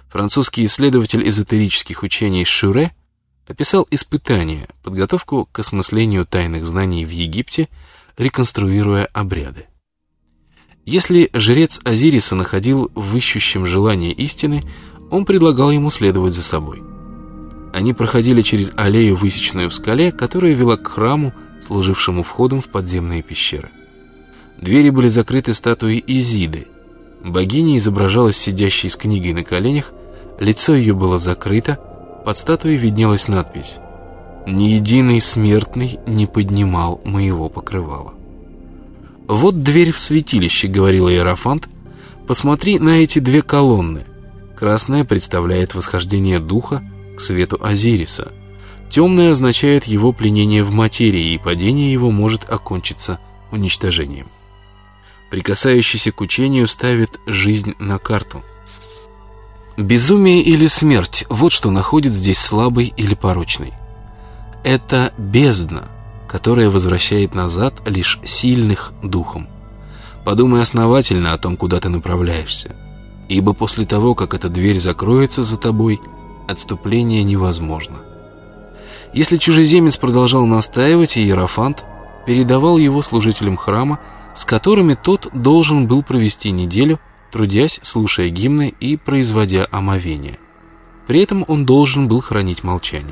Французский исследователь эзотерических учений Шюре описал испытания, подготовку к осмыслению тайных знаний в Египте, реконструируя обряды. Если жрец Азириса находил в ищущем желание истины, он предлагал ему следовать за собой. Они проходили через аллею, высеченную в скале, которая вела к храму, служившему входом в подземные пещеры. Двери были закрыты статуей Изиды. Богиня изображалась сидящей с книгой на коленях, лицо ее было закрыто, под статуей виднелась надпись: «Ни единый смертный не поднимал моего покрывала». «Вот дверь в святилище», — говорил Иерофант, — «посмотри на эти две колонны. Красная представляет восхождение духа к свету Азириса. Темная означает его пленение в материи, и падение его может окончиться уничтожением. Прикасающийся к учению ставит жизнь на карту. Безумие или смерть — вот что находит здесь слабый или порочный. Это бездна, которая возвращает назад лишь сильных духом. Подумай основательно о том, куда ты направляешься, ибо после того, как эта дверь закроется за тобой, отступление невозможно». Если чужеземец продолжал настаивать, Иерофант передавал его служителям храма, с которыми тот должен был провести неделю, трудясь, слушая гимны и производя омовение. При этом он должен был хранить молчание.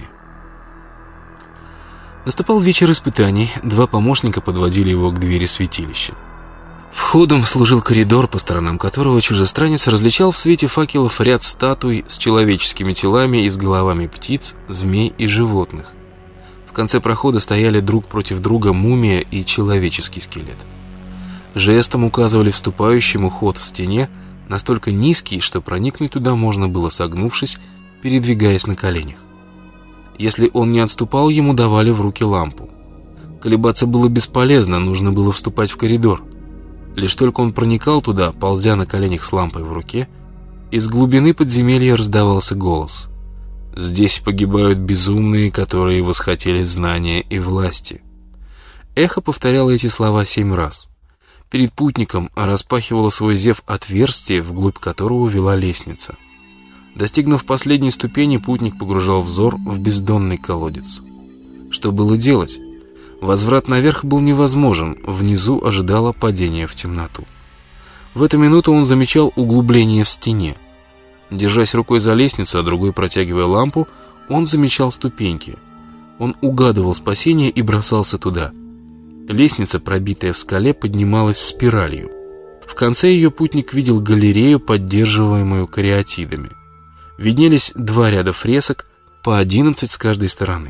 Наступал вечер испытаний, два помощника подводили его к двери святилища. Входом служил коридор, по сторонам которого чужестранец различал в свете факелов ряд статуй с человеческими телами и с головами птиц, змей и животных. В конце прохода стояли друг против друга мумия и человеческий скелет. Жестом указывали вступающему ход в стене, настолько низкий, что проникнуть туда можно было, согнувшись, передвигаясь на коленях. Если он не отступал, ему давали в руки лампу. Колебаться было бесполезно, нужно было вступать в коридор. Лишь только он проникал туда, ползя на коленях с лампой в руке, из глубины подземелья раздавался голос: «Здесь погибают безумные, которые восхотели знания и власти». Эхо повторяло эти слова 7 раз. Перед путником распахивало свой зев отверстие, вглубь которого вела лестница. Достигнув последней ступени, путник погружал взор в бездонный колодец. Что было делать? Возврат наверх был невозможен, внизу ожидало падение в темноту. В эту минуту он замечал углубление в стене. Держась рукой за лестницу, а другой протягивая лампу, он замечал ступеньки. Он угадывал спасение и бросался туда. Лестница, пробитая в скале, поднималась спиралью. В конце ее путник видел галерею, поддерживаемую кариатидами. Виднелись 2 ряда фресок, по 11 с каждой стороны.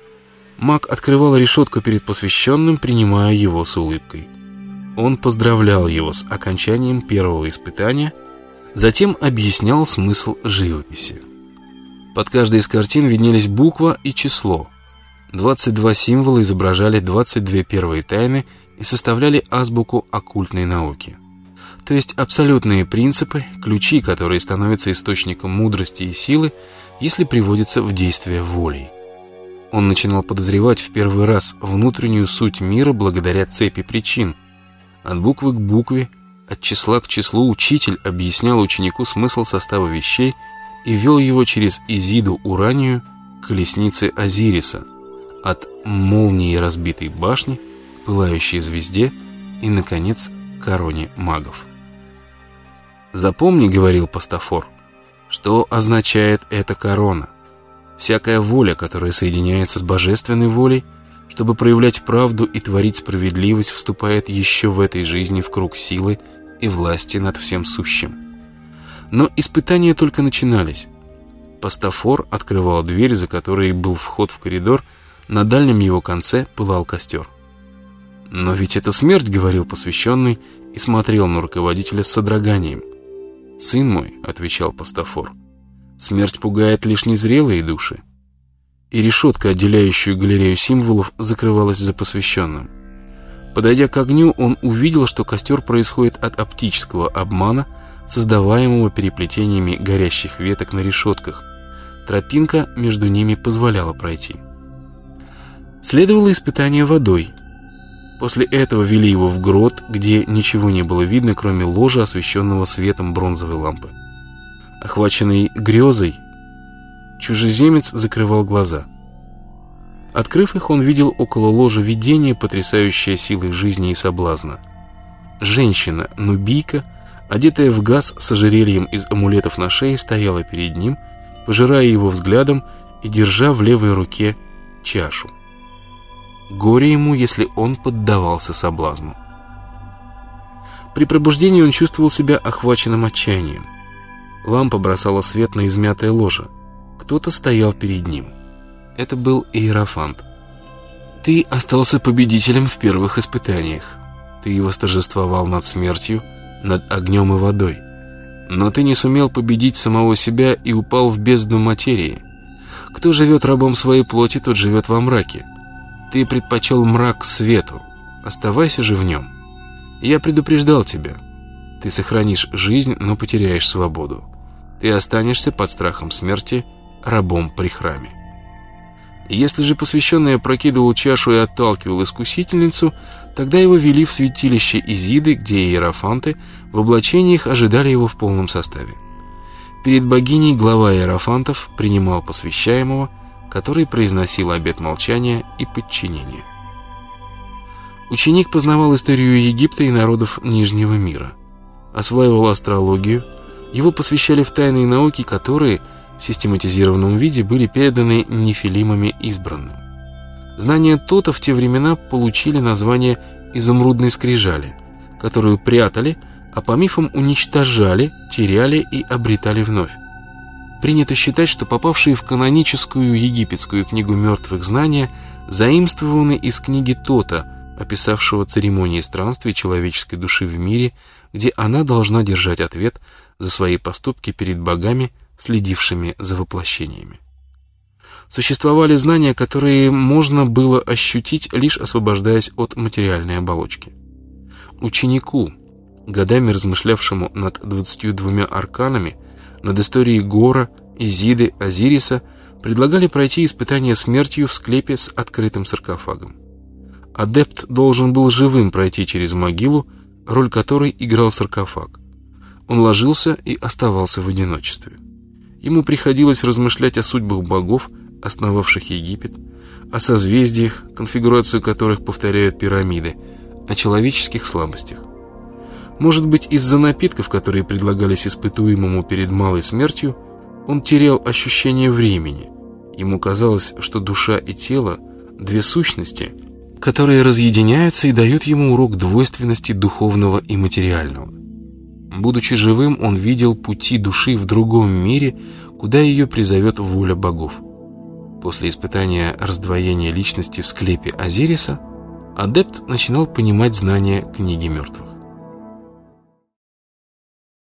Маг открывал решетку перед посвященным, принимая его с улыбкой. Он поздравлял его с окончанием первого испытания, затем объяснял смысл живописи. Под каждой из картин виднелись буква и число. 22 символа изображали 22 первые тайны и составляли азбуку оккультной науки. То есть абсолютные принципы, ключи, которые становятся источником мудрости и силы, если приводятся в действие волей. Он начинал подозревать в первый раз внутреннюю суть мира благодаря цепи причин. От буквы к букве, от числа к числу учитель объяснял ученику смысл состава вещей и вел его через Изиду Уранию к колеснице Азириса, от молнии разбитой башни к пылающей звезде и, наконец, к короне магов. «Запомни, — говорил Пастафор, — что означает эта корона. Всякая воля, которая соединяется с божественной волей, чтобы проявлять правду и творить справедливость, вступает еще в этой жизни в круг силы и власти над всем сущим». Но испытания только начинались. Пастафор открывал дверь, за которой был вход в коридор, на дальнем его конце пылал костер. «Но ведь это смерть, — говорил посвященный, и смотрел на руководителя с содроганием. «Сын мой, — отвечал Пастафор, — смерть пугает лишь незрелые души». И решетка, отделяющая галерею символов, закрывалась за посвященным. Подойдя к огню, он увидел, что костер происходит от оптического обмана, создаваемого переплетениями горящих веток на решетках. Тропинка между ними позволяла пройти. Следовало испытание водой. После этого вели его в грот, где ничего не было видно, кроме ложа, освещенного светом бронзовой лампы. Охваченный грезой, чужеземец закрывал глаза. Открыв их, он видел около ложа видение, потрясающее силой жизни и соблазна. Женщина-нубийка, одетая в газ с ожерельем из амулетов на шее, стояла перед ним, пожирая его взглядом и держа в левой руке чашу. Горе ему, если он поддавался соблазну. При пробуждении он чувствовал себя охваченным отчаянием. Лампа бросала свет на измятое ложе. Кто-то стоял перед ним. Это был Иерофант. «Ты остался победителем в первых испытаниях. Ты восторжествовал над смертью, над огнем и водой. Но ты не сумел победить самого себя и упал в бездну материи. Кто живет рабом своей плоти, тот живет во мраке. Ты предпочел мрак свету. Оставайся же в нем. Я предупреждал тебя. Ты сохранишь жизнь, но потеряешь свободу. Ты останешься под страхом смерти рабом при храме». Если же посвященный опрокидывал чашу и отталкивал искусительницу, тогда его вели в святилище Изиды, где иерофанты в облачениях ожидали его в полном составе. Перед богиней глава иерофантов принимал посвящаемого, который произносил обет молчания и подчинения. Ученик познавал историю Египта и народов Нижнего мира, осваивал астрологию, его посвящали в тайные науки, которые в систематизированном виде были переданы нефилимами избранным. Знания Тота в те времена получили название «изумрудной скрижали», которую прятали, а по мифам уничтожали, теряли и обретали вновь. Принято считать, что попавшие в каноническую египетскую книгу мертвых знания заимствованы из книги Тота, описавшего церемонии странствий человеческой души в мире, где она должна держать ответ за свои поступки перед богами, следившими за воплощениями. Существовали знания, которые можно было ощутить, лишь освобождаясь от материальной оболочки. Ученику, годами размышлявшему над 22 арканами, над историей Гора, Изиды, Азириса, предлагали пройти испытание смертью в склепе с открытым саркофагом. Адепт должен был живым пройти через могилу, роль которой играл саркофаг. Он ложился и оставался в одиночестве. Ему приходилось размышлять о судьбах богов, основавших Египет, о созвездиях, конфигурацию которых повторяют пирамиды, о человеческих слабостях. Может быть, из-за напитков, которые предлагались испытуемому перед малой смертью, он терял ощущение времени. Ему казалось, что душа и тело – две сущности, которые разъединяются и дают ему урок двойственности духовного и материального. Будучи живым, он видел пути души в другом мире, куда ее призовет воля богов. После испытания раздвоения личности в склепе Азириса, адепт начинал понимать знания книги мертвых.